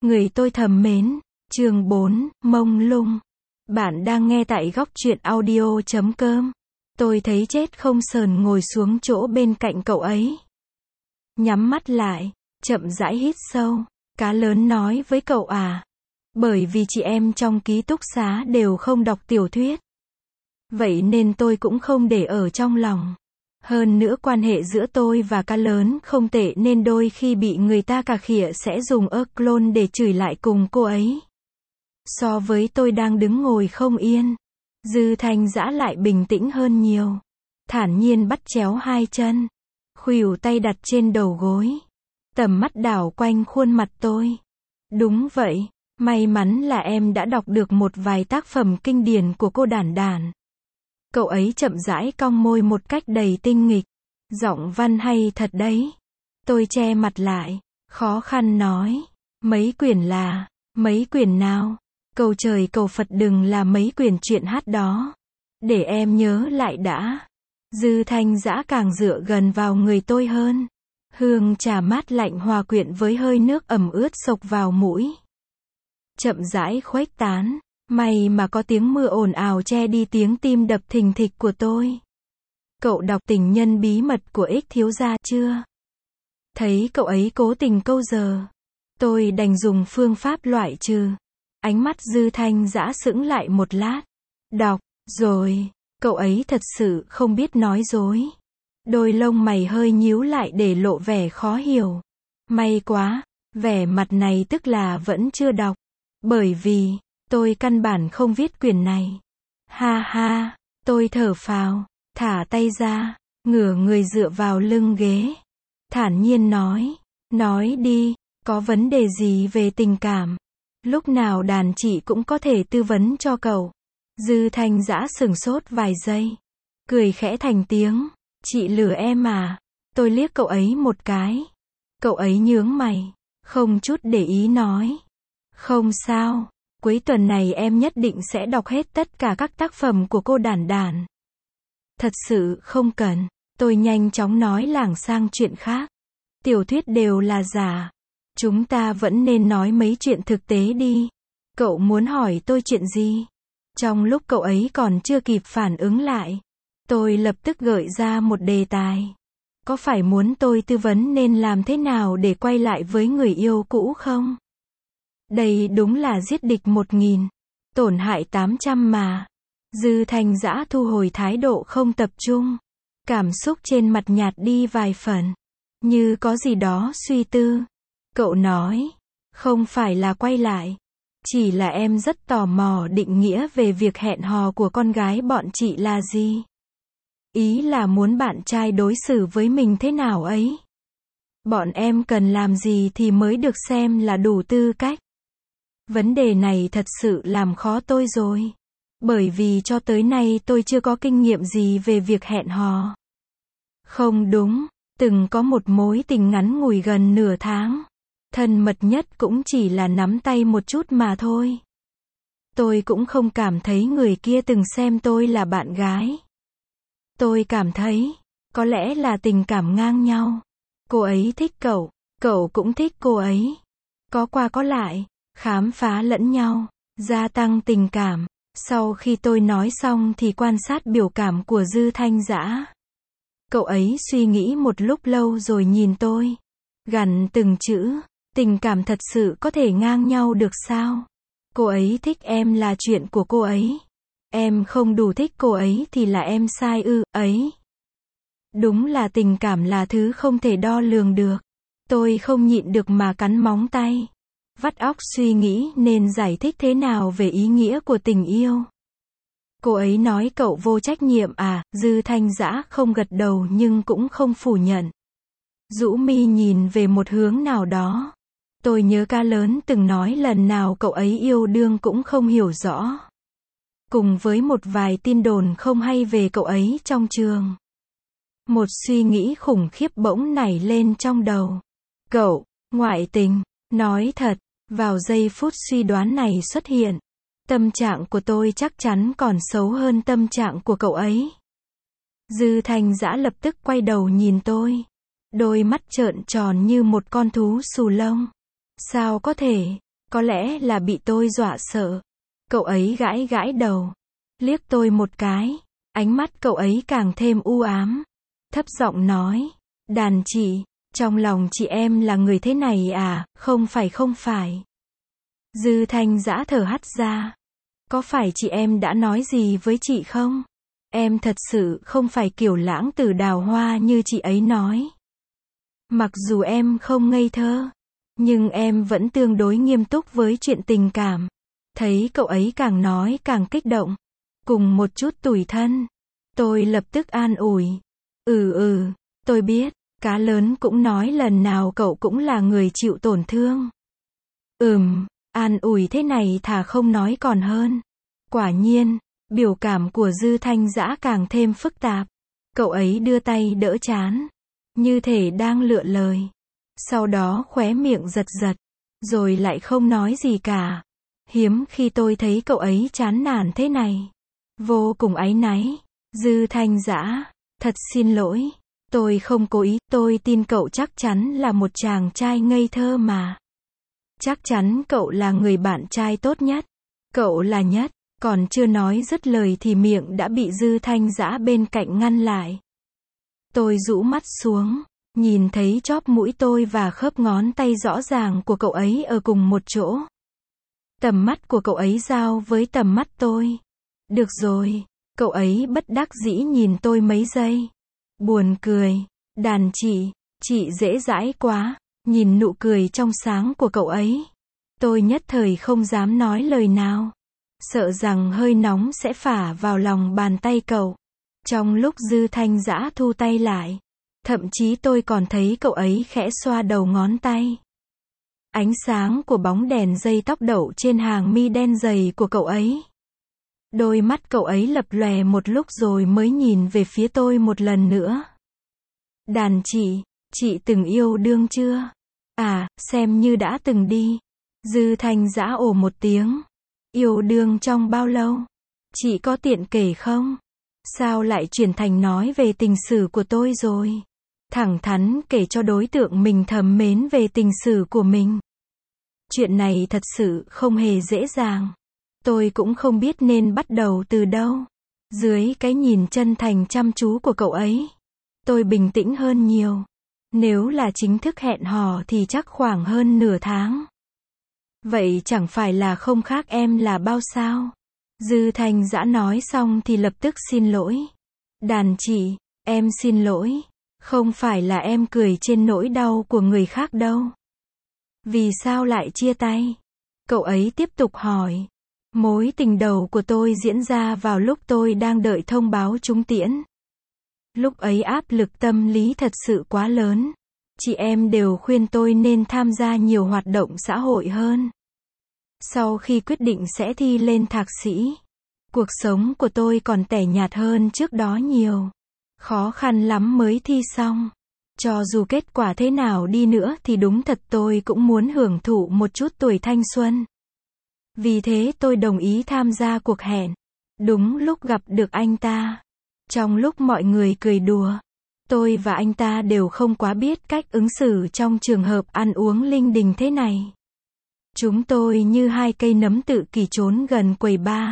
Người tôi thầm mến. Chương 4, mông lung. Bạn đang nghe tại góc truyện audio.com. Tôi thấy chết không sờn ngồi xuống chỗ bên cạnh cậu ấy. Nhắm mắt lại, chậm rãi hít sâu. Cá lớn nói với cậu à. Bởi vì chị em trong ký túc xá đều không đọc tiểu thuyết. Vậy nên tôi cũng không để ở trong lòng. Hơn nữa quan hệ giữa tôi và cá lớn không tệ nên đôi khi bị người ta cà khịa sẽ dùng clone để chửi lại cùng cô ấy. So với tôi đang đứng ngồi không yên, Dư Thanh Dã lại bình tĩnh hơn nhiều. Thản nhiên bắt chéo hai chân, khuỷu tay đặt trên đầu gối. Tầm mắt đảo quanh khuôn mặt tôi. Đúng vậy, may mắn là em đã đọc được một vài tác phẩm kinh điển của cô Đản Đản. Cậu ấy chậm rãi cong môi một cách đầy tinh nghịch. Giọng văn hay thật đấy. Tôi che mặt lại, khó khăn nói. Mấy quyển nào? Cầu trời cầu Phật đừng là mấy quyển truyện hát đó. Để em nhớ lại đã. Dư Thanh Dã càng dựa gần vào người tôi hơn. Hương trà mát lạnh hòa quyện với hơi nước ẩm ướt xộc vào mũi. Chậm rãi khuếch tán. May mà có tiếng mưa ồn ào che đi tiếng tim đập thình thịch của tôi. Cậu đọc Tình Nhân Bí Mật của Ích thiếu gia chưa? Thấy cậu ấy cố tình câu giờ. Tôi đành dùng phương pháp loại trừ. Ánh mắt Dư Thanh Dã sững lại một lát. Đọc, rồi. Cậu ấy thật sự không biết nói dối. Đôi lông mày hơi nhíu lại để lộ vẻ khó hiểu. May quá, vẻ mặt này tức là vẫn chưa đọc. Bởi vì tôi căn bản không viết quyển này. Ha ha, tôi thở phào, thả tay ra, ngửa người dựa vào lưng ghế. Thản nhiên nói đi, có vấn đề gì về tình cảm? Lúc nào đàn chị cũng có thể tư vấn cho cậu. Dư Thanh Dã sửng sốt vài giây. Cười khẽ thành tiếng, chị lừa em à? Tôi liếc cậu ấy một cái. Cậu ấy nhướng mày, không chút để ý nói. Không sao. Cuối tuần này em nhất định sẽ đọc hết tất cả các tác phẩm của cô Đản Đản. Thật sự không cần. Tôi nhanh chóng nói lảng sang chuyện khác. Tiểu thuyết đều là giả. Chúng ta vẫn nên nói mấy chuyện thực tế đi. Cậu muốn hỏi tôi chuyện gì? Trong lúc cậu ấy còn chưa kịp phản ứng lại, tôi lập tức gợi ra một đề tài. Có phải muốn tôi tư vấn nên làm thế nào để quay lại với người yêu cũ không? Đây đúng là giết địch 1000, tổn hại 800 mà. Dư Thanh Dã thu hồi thái độ không tập trung. Cảm xúc trên mặt nhạt đi vài phần. Như có gì đó suy tư. Cậu nói, không phải là quay lại. Chỉ là em rất tò mò định nghĩa về việc hẹn hò của con gái bọn chị là gì. Ý là muốn bạn trai đối xử với mình thế nào ấy. Bọn em cần làm gì thì mới được xem là đủ tư cách. Vấn đề này thật sự làm khó tôi rồi. Bởi vì cho tới nay tôi chưa có kinh nghiệm gì về việc hẹn hò. Không đúng, từng có một mối tình ngắn ngủi gần nửa tháng. Thân mật nhất cũng chỉ là nắm tay một chút mà thôi. Tôi cũng không cảm thấy người kia từng xem tôi là bạn gái. Tôi cảm thấy, có lẽ là tình cảm ngang nhau. Cô ấy thích cậu, cậu cũng thích cô ấy. Có qua có lại, khám phá lẫn nhau, gia tăng tình cảm. Sau khi tôi nói xong thì quan sát biểu cảm của Dư Thanh Dã. Cậu ấy suy nghĩ một lúc lâu rồi nhìn tôi. Gằn từng chữ, tình cảm thật sự có thể ngang nhau được sao? Cô ấy thích em là chuyện của cô ấy. Em không đủ thích cô ấy thì là em sai ấy. Đúng là tình cảm là thứ không thể đo lường được. Tôi không nhịn được mà cắn móng tay. Vắt óc suy nghĩ nên giải thích thế nào về ý nghĩa của tình yêu. Cô ấy nói cậu vô trách nhiệm à? Dư Thanh Dã không gật đầu nhưng cũng không phủ nhận. Rũ mi nhìn về một hướng nào đó. Tôi nhớ Cá Lớn từng nói lần nào cậu ấy yêu đương cũng không hiểu rõ. Cùng với một vài tin đồn không hay về cậu ấy trong trường. Một suy nghĩ khủng khiếp bỗng nảy lên trong đầu. Cậu, ngoại tình, nói thật, vào giây phút suy đoán này xuất hiện. Tâm trạng của tôi chắc chắn còn xấu hơn tâm trạng của cậu ấy. Dư Thanh Dã lập tức quay đầu nhìn tôi. Đôi mắt trợn tròn như một con thú xù lông. Sao có thể? Có lẽ là bị tôi dọa sợ. Cậu ấy gãi gãi đầu, liếc tôi một cái, ánh mắt cậu ấy càng thêm u ám. Thấp giọng nói, đàn chị, trong lòng chị em là người thế này à, không phải. Dư Thanh Dã thở hắt ra. Có phải chị em đã nói gì với chị không? Em thật sự không phải kiểu lãng tử đào hoa như chị ấy nói. Mặc dù em không ngây thơ, nhưng em vẫn tương đối nghiêm túc với chuyện tình cảm. Thấy cậu ấy càng nói càng kích động, cùng một chút tủi thân. Tôi lập tức an ủi. Tôi biết, cá lớn cũng nói lần nào cậu cũng là người chịu tổn thương. An ủi thế này thà không nói còn hơn. Quả nhiên, biểu cảm của Dư Thanh Dã càng thêm phức tạp. Cậu ấy đưa tay đỡ trán, như thể đang lựa lời. Sau đó khóe miệng giật giật, rồi lại không nói gì cả. Hiếm khi tôi thấy cậu ấy chán nản thế này. Vô cùng áy náy. Dư Thanh Dã, thật xin lỗi. Tôi không cố ý, tôi tin cậu chắc chắn là một chàng trai ngây thơ mà. Chắc chắn cậu là người bạn trai tốt nhất. Cậu là nhất. Còn chưa nói dứt lời thì miệng đã bị Dư Thanh Dã bên cạnh ngăn lại. Tôi rũ mắt xuống, nhìn thấy chóp mũi tôi và khớp ngón tay rõ ràng của cậu ấy ở cùng một chỗ. Tầm mắt của cậu ấy giao với tầm mắt tôi. Được rồi, cậu ấy bất đắc dĩ nhìn tôi mấy giây. Buồn cười, đàn chị dễ dãi quá. Nhìn nụ cười trong sáng của cậu ấy, tôi nhất thời không dám nói lời nào. Sợ rằng hơi nóng sẽ phả vào lòng bàn tay cậu. Trong lúc Dư Thanh Dã thu tay lại, thậm chí tôi còn thấy cậu ấy khẽ xoa đầu ngón tay. Ánh sáng của bóng đèn dây tóc đậu trên hàng mi đen dày của cậu ấy. Đôi mắt cậu ấy lập lòe một lúc rồi mới nhìn về phía tôi một lần nữa. Đàn chị từng yêu đương chưa? À, xem như đã từng đi. Dư Thanh Dã ồ một tiếng. Yêu đương trong bao lâu? Chị có tiện kể không? Sao lại chuyển thành nói về tình sử của tôi rồi? Thẳng thắn kể cho đối tượng mình thầm mến về tình sử của mình. Chuyện này thật sự không hề dễ dàng. Tôi cũng không biết nên bắt đầu từ đâu. Dưới cái nhìn chân thành chăm chú của cậu ấy, tôi bình tĩnh hơn nhiều. Nếu là chính thức hẹn hò thì chắc khoảng hơn nửa tháng. Vậy chẳng phải là không khác em là bao sao? Dư Thanh Dã nói xong thì lập tức xin lỗi. Đàn chị, em xin lỗi. Không phải là em cười trên nỗi đau của người khác đâu. Vì sao lại chia tay? Cậu ấy tiếp tục hỏi. Mối tình đầu của tôi diễn ra vào lúc tôi đang đợi thông báo trúng tiễn. Lúc ấy áp lực tâm lý thật sự quá lớn. Chị em đều khuyên tôi nên tham gia nhiều hoạt động xã hội hơn. Sau khi quyết định sẽ thi lên thạc sĩ, cuộc sống của tôi còn tẻ nhạt hơn trước đó nhiều. Khó khăn lắm mới thi xong. Cho dù kết quả thế nào đi nữa thì đúng thật tôi cũng muốn hưởng thụ một chút tuổi thanh xuân. Vì thế tôi đồng ý tham gia cuộc hẹn. Đúng lúc gặp được anh ta. Trong lúc mọi người cười đùa, tôi và anh ta đều không quá biết cách ứng xử trong trường hợp ăn uống linh đình thế này. Chúng tôi như hai cây nấm tự kỷ trốn gần quầy bar.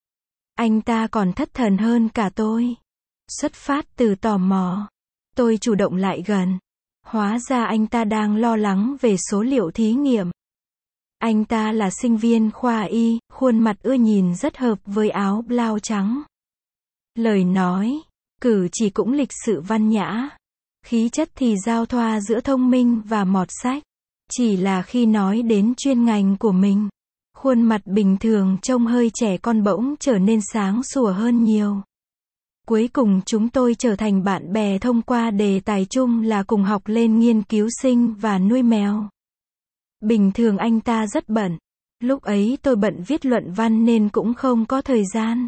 Anh ta còn thất thần hơn cả tôi. Xuất phát từ tò mò, tôi chủ động lại gần. Hóa ra anh ta đang lo lắng về số liệu thí nghiệm. Anh ta là sinh viên khoa y, khuôn mặt ưa nhìn rất hợp với áo blau trắng. Lời nói, cử chỉ cũng lịch sự văn nhã. Khí chất thì giao thoa giữa thông minh và mọt sách. Chỉ là khi nói đến chuyên ngành của mình, khuôn mặt bình thường trông hơi trẻ con bỗng trở nên sáng sủa hơn nhiều. Cuối cùng chúng tôi trở thành bạn bè thông qua đề tài chung là cùng học lên nghiên cứu sinh và nuôi mèo. Bình thường anh ta rất bận. Lúc ấy tôi bận viết luận văn nên cũng không có thời gian.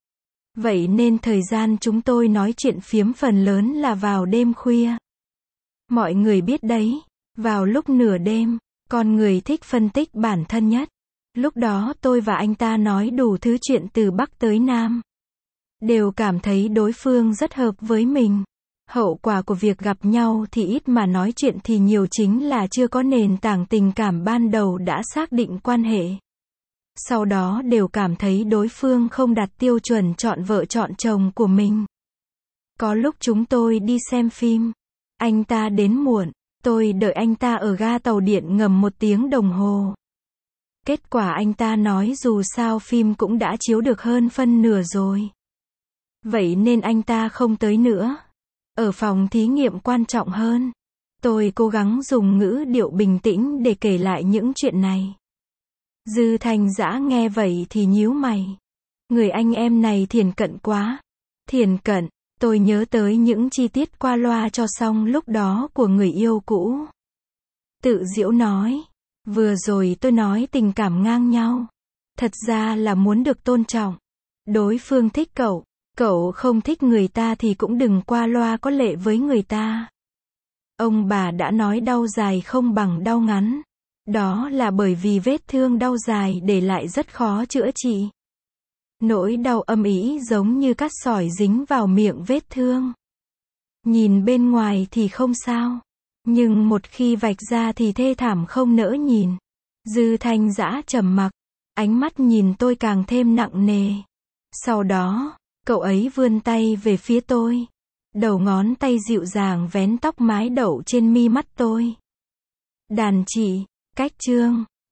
Vậy nên thời gian chúng tôi nói chuyện phiếm phần lớn là vào đêm khuya. Mọi người biết đấy, vào lúc nửa đêm, con người thích phân tích bản thân nhất. Lúc đó tôi và anh ta nói đủ thứ chuyện từ Bắc tới Nam. Đều cảm thấy đối phương rất hợp với mình. Hậu quả của việc gặp nhau thì ít mà nói chuyện thì nhiều, chính là chưa có nền tảng tình cảm ban đầu đã xác định quan hệ. Sau đó đều cảm thấy đối phương không đạt tiêu chuẩn chọn vợ chọn chồng của mình. Có lúc chúng tôi đi xem phim, anh ta đến muộn, tôi đợi anh ta ở ga tàu điện ngầm 1 tiếng đồng hồ. Kết quả anh ta nói dù sao phim cũng đã chiếu được hơn phân nửa rồi. Vậy nên anh ta không tới nữa. Ở phòng thí nghiệm quan trọng hơn. Tôi cố gắng dùng ngữ điệu bình tĩnh để kể lại những chuyện này. Dư Thanh Dã nghe vậy thì nhíu mày. Người anh em này thiển cận quá. Thiển cận, tôi nhớ tới những chi tiết qua loa cho xong lúc đó của người yêu cũ. Tự giễu nói. Vừa rồi tôi nói tình cảm ngang nhau. Thật ra là muốn được tôn trọng. Đối phương thích cậu. Cậu không thích người ta thì cũng đừng qua loa có lệ với người ta. Ông bà đã nói đau dài không bằng đau ngắn. Đó là bởi vì vết thương đau dài để lại rất khó chữa trị. Nỗi đau âm ỉ giống như cát sỏi dính vào miệng vết thương. Nhìn bên ngoài thì không sao. Nhưng một khi vạch ra thì thê thảm không nỡ nhìn. Dư Thanh Dã trầm mặc. Ánh mắt nhìn tôi càng thêm nặng nề. Sau đó, cậu ấy vươn tay về phía tôi. Đầu ngón tay dịu dàng vén tóc mái đậu trên mi mắt tôi. Đàn chị, cách chương.